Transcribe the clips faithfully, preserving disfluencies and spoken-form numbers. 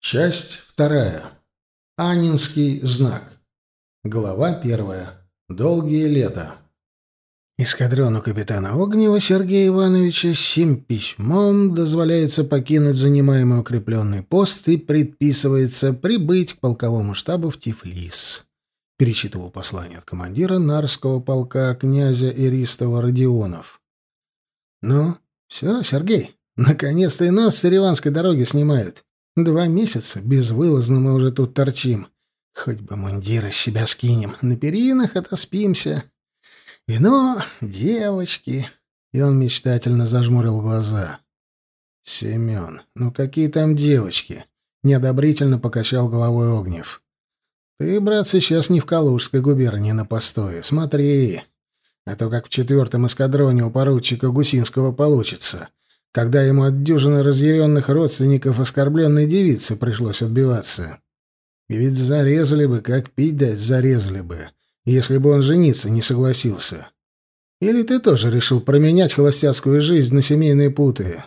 Часть вторая. Аннинский знак. Глава первая. Долгие лета. Эскадрону капитана Огнева Сергея Ивановича сим письмом дозволяется покинуть занимаемый укрепленный пост и предписывается прибыть к полковому штабу в Тифлис. Перечитывал послание от командира Нарвского полка князя Иристова Родионов. «Ну, все, Сергей, наконец-то и нас с Ереванской дороги снимают. Два месяца безвылазно мы уже тут торчим. Хоть бы мундиры с себя скинем, на перинах отоспимся. Вино, девочки». И он мечтательно зажмурил глаза. «Семен, ну какие там девочки?» — неодобрительно покачал головой Огнев. «Ты, брат, сейчас не в Калужской губернии на постое. Смотри, а то как в четвертом эскадроне у поручика Гусинского получится, когда ему от дюжины разъяренных родственников оскорбленной девицы пришлось отбиваться. И ведь зарезали бы, как пить дать зарезали бы, если бы он жениться не согласился. Или ты тоже решил променять холостяцкую жизнь на семейные путы?»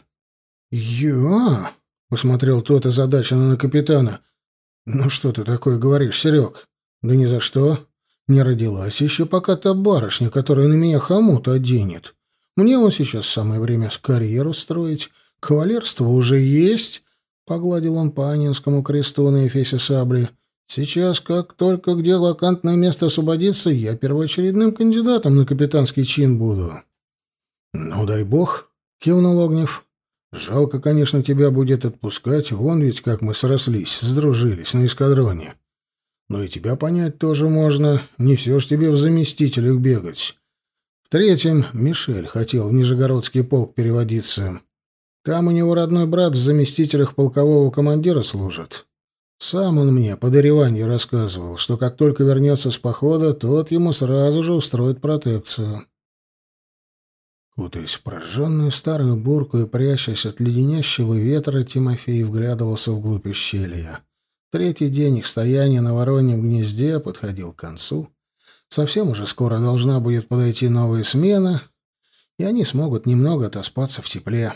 «Я?» — посмотрел тот озадаченно на капитана. «Ну что ты такое говоришь, Серег? Да ни за что. Не родилась еще пока та барышня, которая на меня хомут оденет. Мне вот сейчас самое время карьеру строить. Кавалерство уже есть», — погладил он по Аннинскому кресту на эфесе сабли. «Сейчас, как только где вакантное место освободится, я первоочередным кандидатом на капитанский чин буду». «Ну, дай бог», — кивнул Огнев. «Жалко, конечно, тебя будет отпускать. Вон ведь как мы срослись, сдружились на эскадроне. Но и тебя понять тоже можно. Не все ж тебе в заместителях бегать. В-третьем, Мишель хотел в Нижегородский полк переводиться. Там у него родной брат в заместителях полкового командира служит. Сам он мне по дореванию рассказывал, что как только вернется с похода, тот ему сразу же устроит протекцию». Кутаясь в прожженную старую бурку и прячась от леденящего ветра, Тимофей вглядывался вглубь ущелья. Третий день их стояния на Вороньем гнезде подходил к концу. Совсем уже скоро должна будет подойти новая смена, и они смогут немного отоспаться в тепле.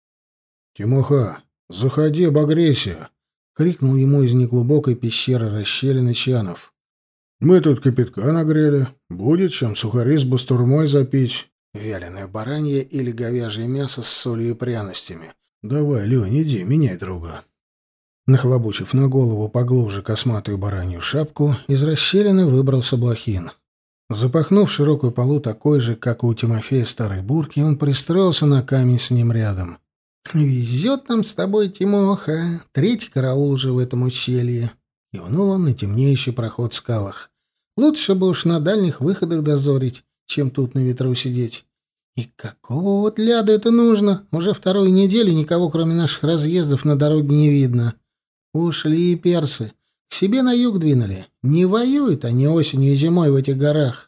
«Тимоха, заходи, обогрейся!» — крикнул ему из неглубокой пещеры расщелины Чанов. «Мы тут кипятка нагрели. Будет чем сухари с бастурмой запить. Вяленое баранье или говяжье мясо с солью и пряностями. Давай, Лень, иди, меняй друга». Нахлобучив на голову поглубже косматую баранью шапку, из расщелины выбрался Блохин. Запахнув широкую полу такой же, как у Тимофея старой бурки, он пристроился на камень с ним рядом. «Везет нам с тобой, Тимоха. Третий караул уже в этом ущелье». Кивнул он на темнеющий проход в скалах. «Лучше бы уж на дальних выходах дозорить, чем тут на ветру сидеть. И какого вот ляда это нужно? Уже вторую неделю никого, кроме наших разъездов, на дороге не видно. Ушли персы. К себе на юг двинули. Не воюют они осенью и зимой в этих горах».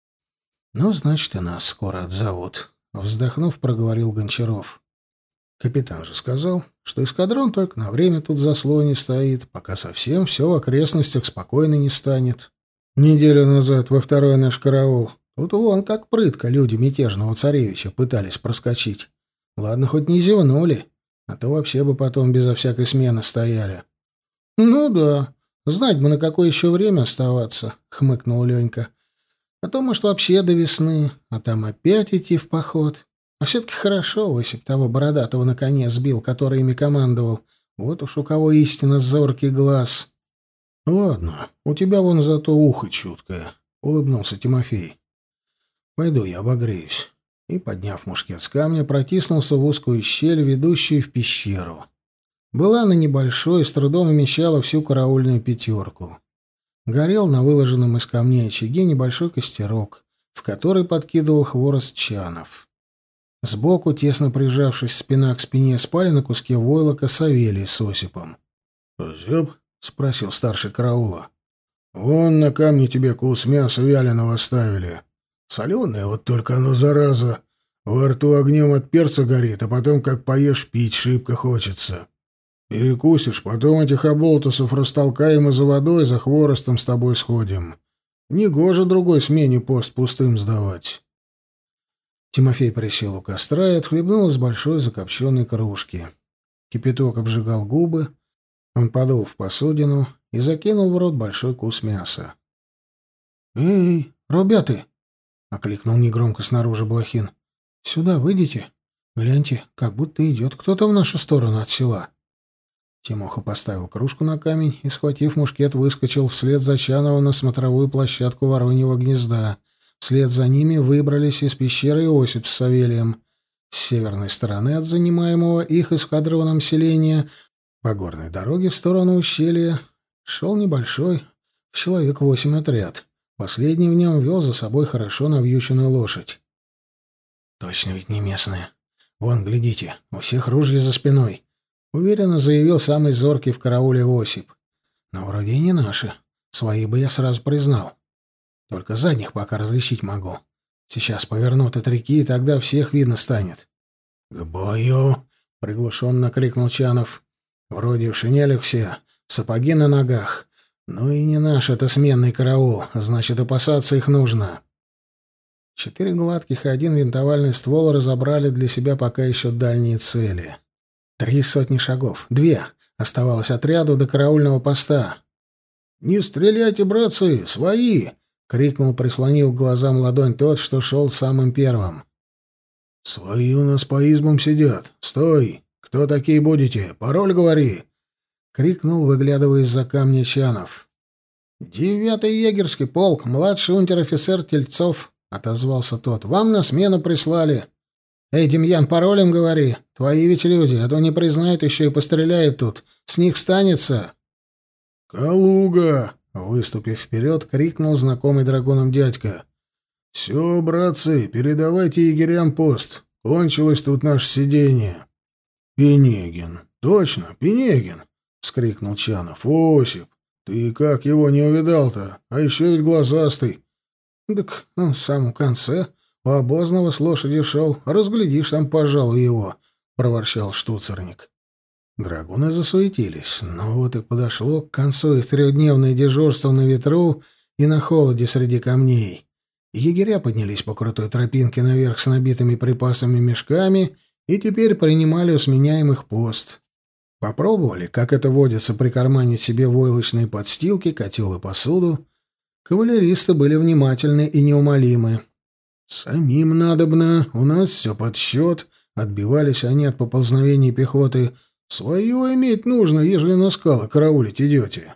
«Ну, значит, и нас скоро отзовут», — вздохнув, проговорил Гончаров. «Капитан же сказал, что эскадрон только на время тут в заслоне стоит, пока совсем все в окрестностях спокойно не станет. Неделю назад во второй наш караул тут вон как прытко люди мятежного царевича пытались проскочить. Ладно, хоть не зевнули, а то вообще бы потом безо всякой смены стояли». «Ну да, знать бы, на какое еще время оставаться», — хмыкнул Ленька. «А то, может, вообще до весны, а там опять идти в поход. А все-таки хорошо Осип того бородатого на коне сбил, который ими командовал. Вот уж у кого истинно зоркий глаз». «Ладно, у тебя вон зато ухо чуткое», — улыбнулся Тимофей. «Пойду я обогреюсь». И, подняв мушкет с камня, протиснулся в узкую щель, ведущую в пещеру. Была она небольшой, с трудом вмещала всю караульную пятерку. Горел на выложенном из камней очаге небольшой костерок, в который подкидывал хворост Чанов. Сбоку, тесно прижавшись спина к спине, спали на куске войлока Савелий с Осипом. «Озяб?» — спросил старший караула. «Вон на камне тебе кус мяса вяленого оставили. Соленое вот только оно, зараза. Во рту огнем от перца горит, а потом, как поешь, пить шибко хочется. Перекусишь, потом этих оболтусов растолкаем и за водой, за хворостом с тобой сходим. Негоже другой смене пост пустым сдавать». Тимофей присел у костра и отхлебнул из большой закопченной кружки. Кипяток обжигал губы, Он подул в посудину и закинул в рот большой кус мяса. «Эй, ребята!» — окликнул негромко снаружи Блохин. «Сюда выйдите. Гляньте, как будто идет кто-то в нашу сторону от села». Тимоха поставил кружку на камень и, схватив мушкет, выскочил вслед за Чановым на смотровую площадку Вороньего гнезда. Вслед за ними выбрались из пещеры Иосип с Савелием. С северной стороны от занимаемого их эскадроном селения по горной дороге в сторону ущелья шел небольшой, в человек восемь отряд. Последний в нем вел за собой хорошо навьюченную лошадь. «Точно ведь не местные. Вон, глядите, у всех ружья за спиной», — уверенно заявил самый зоркий в карауле Осип. «Но вроде и не наши. Свои бы я сразу признал. Только задних пока различить могу. Сейчас повернут от реки, и тогда всех видно станет». «К бою!» — приглушенно крикнул Чанов. «Вроде в шинелях все, сапоги на ногах. Ну и не наш это сменный караул, значит, опасаться их нужно». Четыре гладких и один винтовальный ствол разобрали для себя пока еще дальние цели. Три сотни шагов, две, оставалось отряду до караульного поста. «Не стреляйте, братцы, свои!» — крикнул, прислонив к глазам ладонь тот, что шел самым первым. «Свои у нас по избам сидят. Стой! Кто такие будете? Пароль говори!» — крикнул, выглядывая из-за камня Чанов. «Девятый егерский полк, младший унтер-офицер Тельцов», — отозвался тот. «Вам на смену прислали. Эй, Демьян, паролем говори. Твои ведь люди, а то не признают еще и постреляют тут. С них станется». «Калуга!» — выступив вперед, крикнул знакомый драгуном дядька. «Все, братцы, передавайте егерям пост. Кончилось тут наше сидение». «Пенегин! Точно, Пенегин!» — вскрикнул Чанов. «Осип, ты как его не увидал-то? А еще ведь глазастый». «Так он в самом конце. У обозного с лошади шел. Разглядишь там, пожалуй, его», — проворчал штуцерник. Драгуны засуетились. Но вот и подошло к концу их трехдневное дежурство на ветру и на холоде среди камней. Егеря поднялись по крутой тропинке наверх с набитыми припасами мешками и теперь принимали у сменяемых пост. Попробовали, как это водится, прикарманить себе войлочные подстилки, котел и посуду. Кавалеристы были внимательны и неумолимы. «Самим надобно, у нас все под счет», — отбивались они от поползновений пехоты. «Свое иметь нужно, ежели на скалы караулить идете».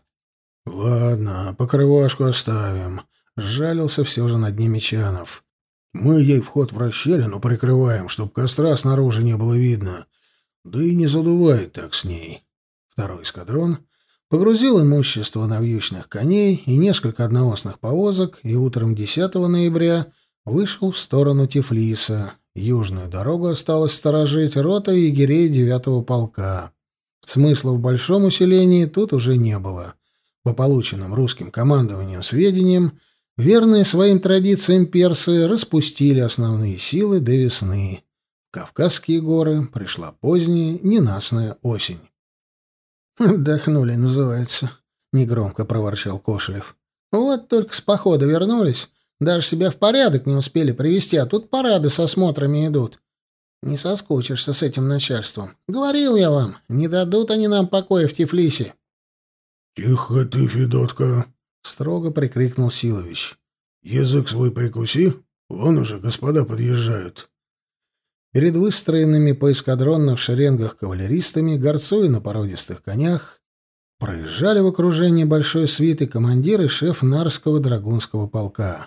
«Ладно, покрывашку оставим», — сжалился все же над ними Чанов. «Мы ей вход в расщелину прикрываем, чтоб костра снаружи не было видно. Да и не задувает так с ней». Второй эскадрон погрузил имущество навьючных коней и несколько одноосных повозок и утром десятого ноября вышел в сторону Тифлиса. Южную дорогу осталось сторожить рота егерей девятого полка. Смысла в большом усилении тут уже не было. По полученным русским командованием сведениям, верные своим традициям персы распустили основные силы до весны. В Кавказские горы пришла поздняя, ненастная осень. «Отдохнули, называется», — негромко проворчал Кошелев. «Вот только с похода вернулись, даже себя в порядок не успели привести, а тут парады со смотрами идут. Не соскучишься с этим начальством. Говорил я вам, не дадут они нам покоя в Тифлисе». «Тихо ты, Федотка!» — строго прикрикнул Силович. «Язык свой прикуси, вон уже господа подъезжают». Перед выстроенными поэскадронно в шеренгах кавалеристами, горцуя на породистых конях, проезжали в окружении большой свиты командир и шеф Нарского драгунского полка.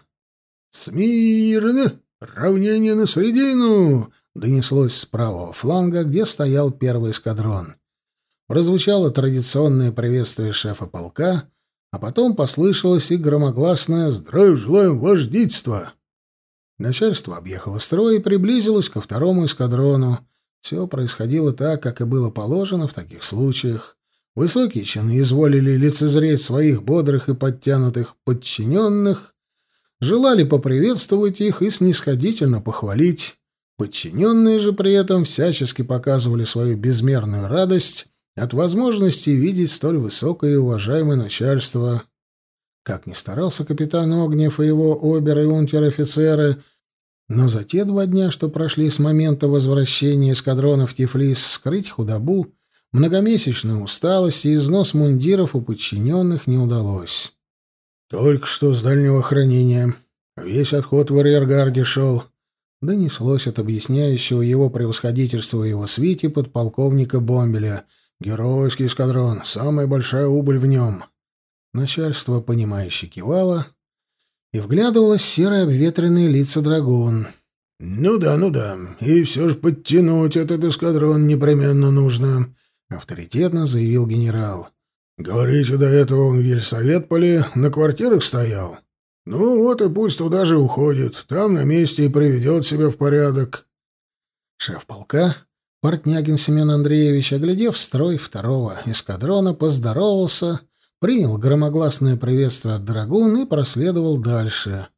«Смирно! Равнение на средину!» — донеслось с правого фланга, где стоял первый эскадрон. Прозвучало традиционное приветствие шефа полка, а потом послышалось и громогласное «Здравия желаем, вождительство!» Начальство объехало строй и приблизилось ко второму эскадрону. Все происходило так, как и было положено в таких случаях. Высокие чины изволили лицезреть своих бодрых и подтянутых подчиненных, желали поприветствовать их и снисходительно похвалить. Подчиненные же при этом всячески показывали свою безмерную радость от возможности видеть столь высокое и уважаемое начальство. Как ни старался капитан Огнев и его обер- и унтер-офицеры, но за те два дня, что прошли с момента возвращения эскадрона в Тифлис, скрыть худобу, Многомесячная усталость и износ мундиров у подчиненных не удалось. «Только что с дальнего хранения. Весь отход в арьергарде шел», — донеслось от объясняющего его превосходительство и его свите подполковника Бомбеля. «Геройский эскадрон, самая большая убыль в нем». Начальство, понимающе кивало, и вглядывалось в серые обветренные лица драгун. «Ну да, ну да, и все же подтянуть этот эскадрон непременно нужно», — авторитетно заявил генерал. «Говорите, до этого он в Ельсоветполе на квартирах стоял? Ну вот и пусть туда же уходит, там на месте и приведет себя в порядок». Шеф полка, Портнягин Семен Андреевич, оглядев строй второго эскадрона, поздоровался, принял громогласное приветствие от драгун и проследовал дальше.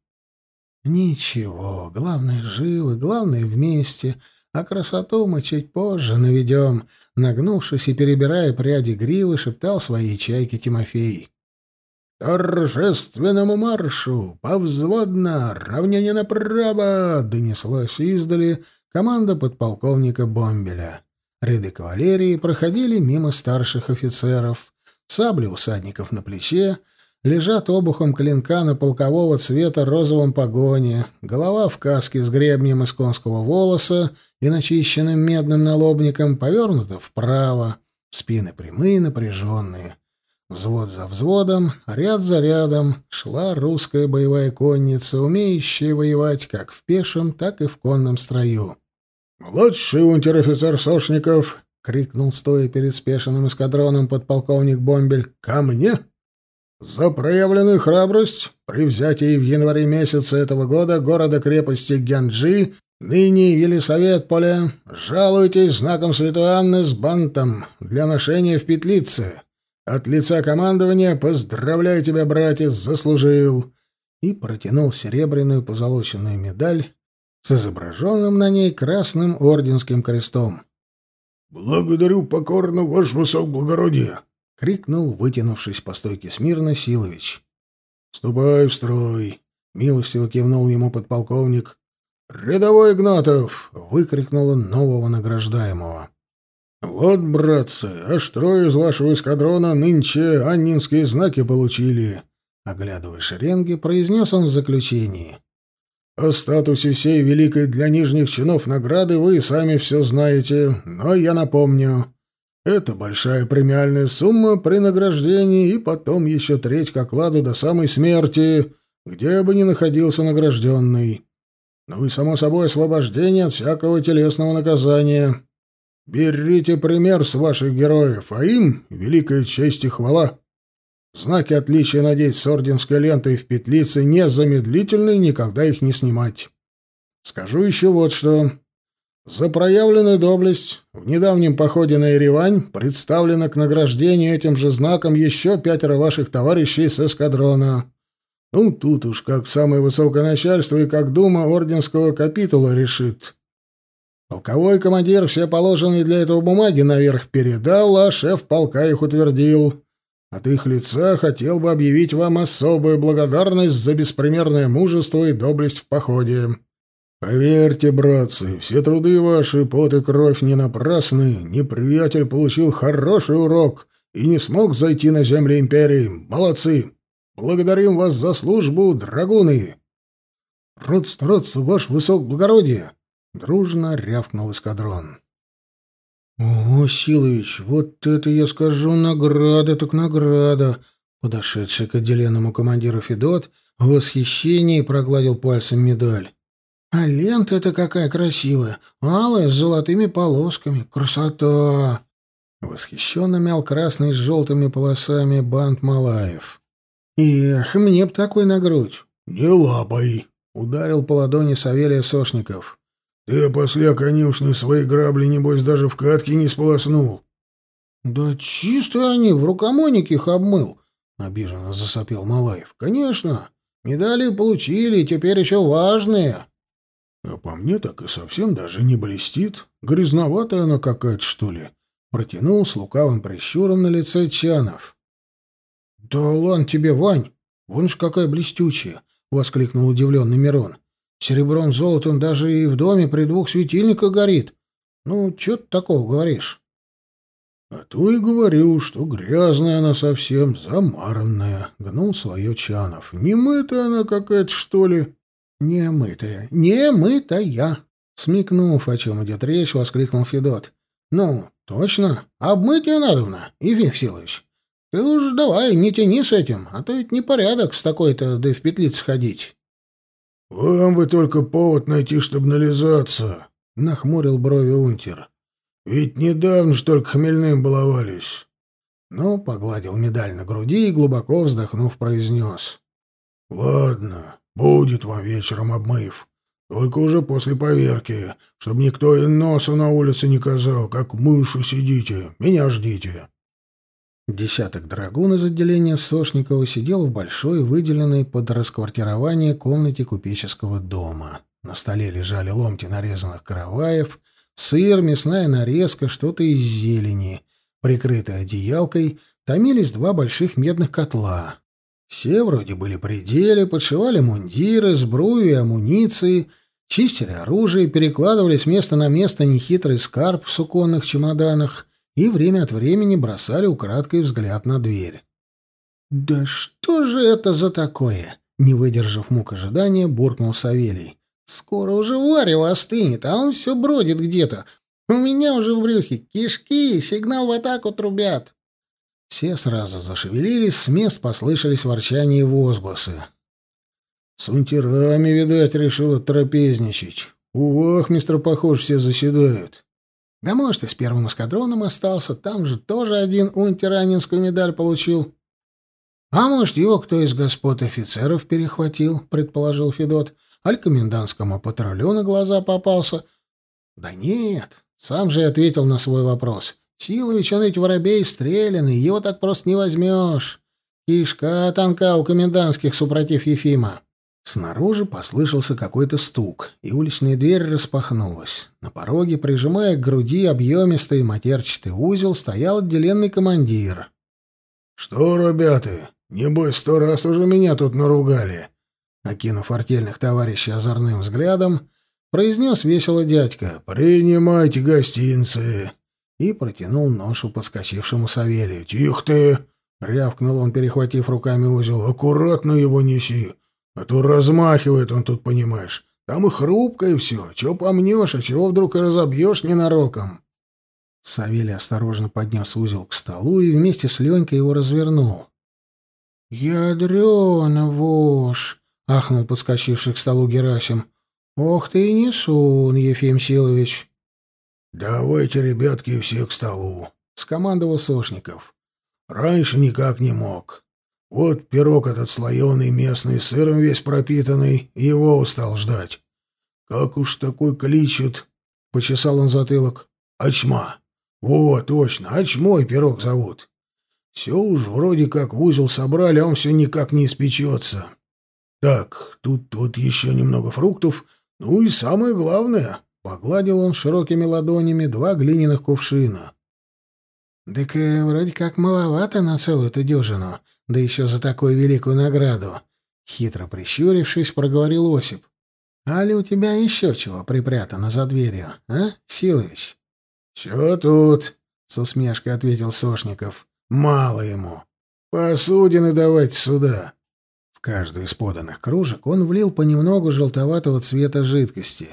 «Ничего, главное, живы, главное, вместе, а красоту мы чуть позже наведем», — нагнувшись и перебирая пряди гривы, шептал своей чайке Тимофей. «Торжественному маршу! Повзводно! Равнение направо!» — донеслась издали команда подполковника Бомбеля. Ряды кавалерии проходили мимо старших офицеров. Сабли усадников на плече, лежат обухом клинка на полкового цвета розовом погоне, голова в каске с гребнем из конского волоса и начищенным медным налобником повернута вправо, спины прямые, напряженные. Взвод за взводом, ряд за рядом шла русская боевая конница, умеющая воевать как в пешем, так и в конном строю. «Младший унтер-офицер Сошников!» — крикнул, стоя перед спешенным эскадроном подполковник Бомбель. «Ко мне! За проявленную храбрость при взятии в январе месяце этого года города-крепости Гянджи, ныне Елисаветполя, жалуйтесь знаком Святой Анны с бантом для ношения в петлице. От лица командования поздравляю тебя, братец, заслужил!» И протянул серебряную позолоченную медаль с изображенным на ней красным орденским крестом. «Благодарю покорно, ваше высокоблагородие!» — крикнул, вытянувшись по стойке смирно, Силович. «Ступай в строй!» — милостиво кивнул ему подполковник. «Рядовой Игнатов!» — выкрикнул он нового награждаемого. «Вот, братцы, аж трое из вашего эскадрона нынче аннинские знаки получили!» Оглядывая шеренги, произнес он в заключении. «О статусе сей великой для нижних чинов награды вы и сами все знаете, но я напомню. Это большая премиальная сумма при награждении и потом еще треть к окладу до самой смерти, где бы ни находился награжденный. Ну и, само собой, освобождение от всякого телесного наказания. Берите пример с ваших героев, а им великая честь и хвала. Знаки отличия надеть с орденской лентой в петлице незамедлительно и никогда их не снимать. Скажу еще вот что. За проявленную доблесть в недавнем походе на Еревань представлено к награждению этим же знаком еще пятеро ваших товарищей с эскадрона. Ну, тут уж как самое высокое начальство и как дума орденского капитула решит. Полковой командир все положенные для этого бумаги наверх передал, а шеф полка их утвердил. От их лица хотел бы объявить вам особую благодарность за беспримерное мужество и доблесть в походе. Поверьте, братцы, все труды ваши, пот и кровь не напрасны, неприятель получил хороший урок и не смог зайти на земли империи. Молодцы! Благодарим вас за службу, драгуны!» «Рад стараться, ваше высокоблагородие!» — дружно рявкнул эскадрон. «О, Силович, вот это, я скажу, награда так награда!» Подошедший к отделенному командиру Федот в восхищении прогладил пальцем медаль. «А лента-то какая красивая! Алая, с золотыми полосками! Красота!» Восхищенно мял красный с желтыми полосами бант Малаев. «Эх, мне б такой на грудь!» «Не лапай!» — ударил по ладони Савелия Сошников. «Ты после конюшни свои грабли, небось, даже в катке не сполоснул». «Да чистые они, в рукомойнике их обмыл», — обиженно засопел Малаев. «Конечно, медали получили, теперь еще важные». «А по мне так и совсем даже не блестит. Грязноватая она какая-то, что ли», — протянул с лукавым прищуром на лице Чанов. «Да ладно тебе, Вань, вон ж какая блестючая», — воскликнул удивленный Мирон. «Серебром золотом даже и в доме при двух светильниках горит. Ну, чё ты такого говоришь?» А то и говорю, что грязная она совсем, замаранная, — гнул свое Чанов. Не мытая она какая-то, что ли? Не мытая, не мытая, — смекнув, о чем идет речь, воскликнул Федот. Ну, точно, обмыть ее надобно, Ефим Силович. Ты уж давай, не тяни с этим, а то ведь непорядок с такой-то, да и в петлице ходить. — Вам бы только повод найти, чтобы нализаться, — нахмурил брови унтер. — Ведь недавно ж только хмельным баловались. Ну, погладил медаль на груди и, глубоко вздохнув, произнес. — Ладно, будет вам вечером обмыв. Только уже после поверки, чтобы никто и носа на улице не казал, как мыши сидите. Меня ждите. Десяток драгун из отделения Сошникова сидел в большой, выделенной под расквартирование комнате купеческого дома. На столе лежали ломти нарезанных караваев, сыр, мясная нарезка, что-то из зелени. Прикрытые одеялкой томились два больших медных котла. Все вроде были при деле, подшивали мундиры, сбрую и амуниции, чистили оружие, перекладывали с места на место нехитрый скарб в суконных чемоданах и время от времени бросали украдкой взгляд на дверь. «Да что же это за такое?» — не выдержав мук ожидания, буркнул Савелий. «Скоро уже варево остынет, а он все бродит где-то. У меня уже в брюхе кишки, сигнал в атаку трубят». Все сразу зашевелились, с мест послышались ворчания и возгласы. «С унтерами, видать, решил оттрапезничать. У вахмистра, похоже, все заседают». «Да может, и с первым эскадроном остался, там же тоже один унтер раненскую медаль получил». «А может, его кто из господ офицеров перехватил», — предположил Федот. «Аль комендантскому патрулю на глаза попался». «Да нет», — сам же и ответил на свой вопрос. «Силович, он ведь воробей стрелянный, его так просто не возьмешь. Кишка тонка у комендантских, супротив Ефима». Снаружи послышался какой-то стук, и уличная дверь распахнулась. На пороге, прижимая к груди объемистый матерчатый узел, стоял отделенный командир. «Что, ребята, небось, сто раз уже меня тут наругали?» Окинув артельных товарищей озорным взглядом, произнес весело дядька. «Принимайте гостинцы!» И протянул ношу подскочившему Савелию. «Тихо ты!» — рявкнул он, перехватив руками узел. «Аккуратно его неси, а то размахивает он тут, понимаешь. Там и хрупкое все. Чего помнешь, а чего вдруг и разобьешь ненароком?» Савелий осторожно поднес узел к столу и вместе с Ленькой его развернул. «Ядрёна вошь!» — ахнул подскочивший к столу Герасим. «Ох ты и несун, Ефим Силович!» «Давайте, ребятки, все к столу», — скомандовал Сошников. «Раньше никак не мог. Вот пирог этот слоеный местный, сыром весь пропитанный, его устал ждать. Как уж такой кличут», — почесал он затылок. «Очма. Вот, точно, очмой пирог зовут. Все уж вроде как в узел собрали, а он все никак не испечется. Так, тут вот еще немного фруктов, ну и самое главное». Погладил он широкими ладонями два глиняных кувшина. «Так э, вроде как маловато на целую-то дюжину, да еще за такую великую награду», — хитро прищурившись, проговорил Осип. «А ли у тебя еще чего припрятано за дверью, а, Силович?» «Все тут», — с усмешкой ответил Сошников. «Мало ему. Посудины давайте сюда». В каждую из поданных кружек он влил понемногу желтоватого цвета жидкости.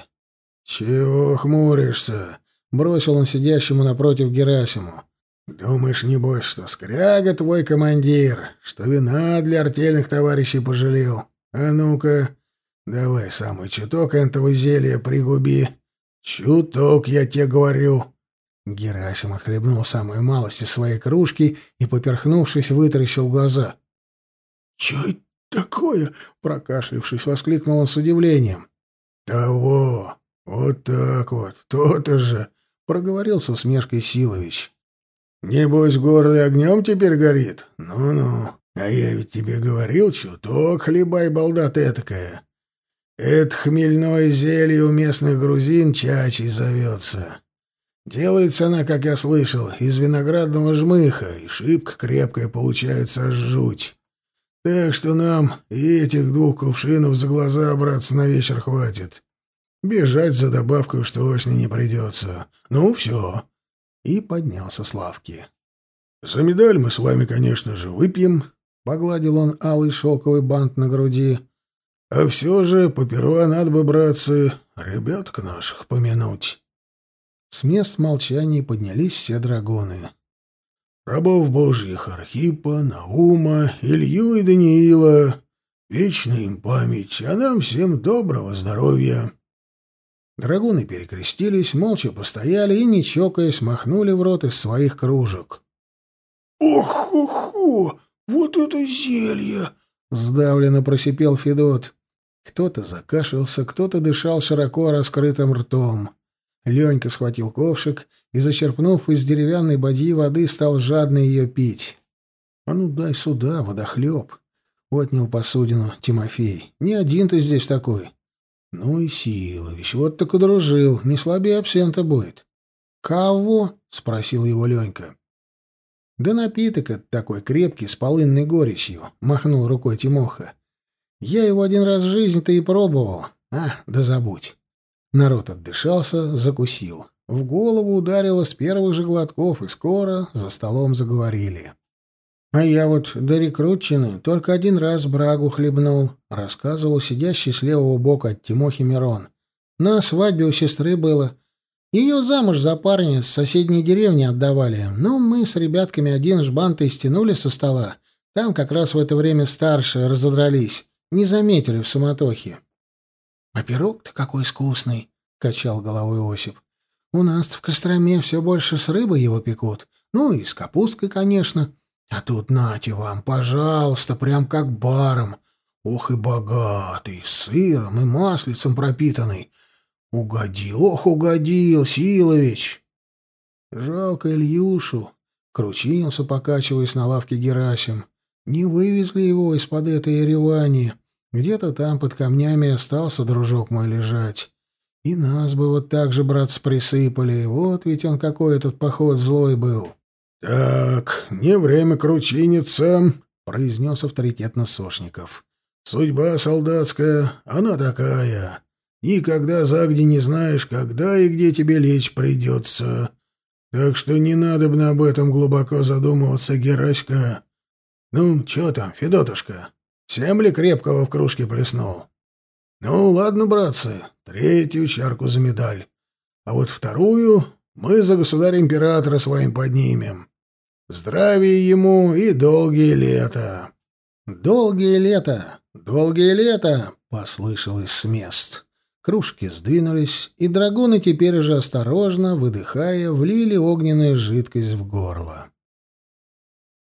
«Чего хмуришься?» — бросил он сидящему напротив Герасиму. «Думаешь, небось, что скряга твой командир, что вина для артельных товарищей пожалел? А ну-ка, давай самый чуток этого зелья пригуби. Чуток, я тебе говорю». Герасим отхлебнул самую малость из своей кружки и, поперхнувшись, вытаращил глаза. «Чё это такое?» — прокашлявшись, воскликнул он с удивлением. «Того! Вот так вот! То-то же!» — проговорил с усмешкой Силович. «Небось, в горле огнем теперь горит? Ну-ну, а я ведь тебе говорил, чуток хлебай, балда ты этакая. Это хмельное зелье у местных грузин чачей зовется. Делается она, как я слышал, из виноградного жмыха, и шибко крепкая получается аж жуть. Так что нам и этих двух кувшинов за глаза браться на вечер хватит. Бежать за добавкой уж точно не придется. Ну, все. и поднялся с лавки. «За медаль мы с вами, конечно же, выпьем», — погладил он алый шелковый бант на груди. «А все же поперва надо бы, братцы, ребяток наших помянуть». С мест молчания поднялись все драгуны. «Рабов божьих Архипа, Наума, Илью и Даниила, вечная им память, а нам всем доброго здоровья». Драгуны перекрестились, молча постояли и, не чокаясь, махнули в рот из своих кружек. «Ох-хо-хо! Вот это зелье!» — сдавленно просипел Федот. Кто-то закашлялся, кто-то дышал широко раскрытым ртом. Ленька схватил ковшик и, зачерпнув из деревянной бадьи воды, стал жадно ее пить. — А ну дай сюда, водохлеб! — отнял посудину Тимофей. — Не один ты здесь такой. — Ну и Силович, вот так удружил, не слабее абсента будет. — Кого? — спросил его Ленька. — Да напиток это такой крепкий, с полынной горечью, — махнул рукой Тимоха. — Я его один раз в жизни-то и пробовал. А, да забудь. Народ отдышался, закусил. В голову ударило с первых же глотков, и скоро за столом заговорили. — А я вот до рекрутчины только один раз брагу хлебнул, — рассказывал сидящий с левого бока от Тимохи Мирон. — На свадьбе у сестры было. Ее замуж за парня с соседней деревни отдавали. Ну, мы с ребятками один жбан-то стянули со стола. Там как раз в это время старшие разодрались. Не заметили в суматохе. — А пирог-то какой вкусный, — качал головой Осип. — У нас в Костроме все больше с рыбой его пекут. Ну, и с капусткой, конечно. А тут нате вам, пожалуйста, прям как баром. Ох и богатый, с сыром и маслицем пропитанный. Угодил, ох, угодил, Силович. Жалко Ильюшу, — кручинился, покачиваясь на лавке Герасим. Не вывезли его из-под этой Еревани. Где-то там под камнями остался дружок мой лежать. И нас бы вот так же, братцы, присыпали. Вот ведь он какой этот поход злой был. — Так, не время кручиниться, — произнес авторитетно Сошников. — Судьба солдатская, она такая. Никогда загди не знаешь, когда и где тебе лечь придется. Так что не надо бы об этом глубоко задумываться, Гераська. Ну, чё там, Федотушка, всем ли крепкого в кружке плеснул? Ну, ладно, братцы, третью чарку за медаль. А вот вторую мы за государя-императора своим поднимем. Здравия ему и долгие лета. Долгие лета, долгие лета, — послышалось с мест. Кружки сдвинулись, и драгуны теперь уже осторожно, выдыхая, влили огненную жидкость в горло.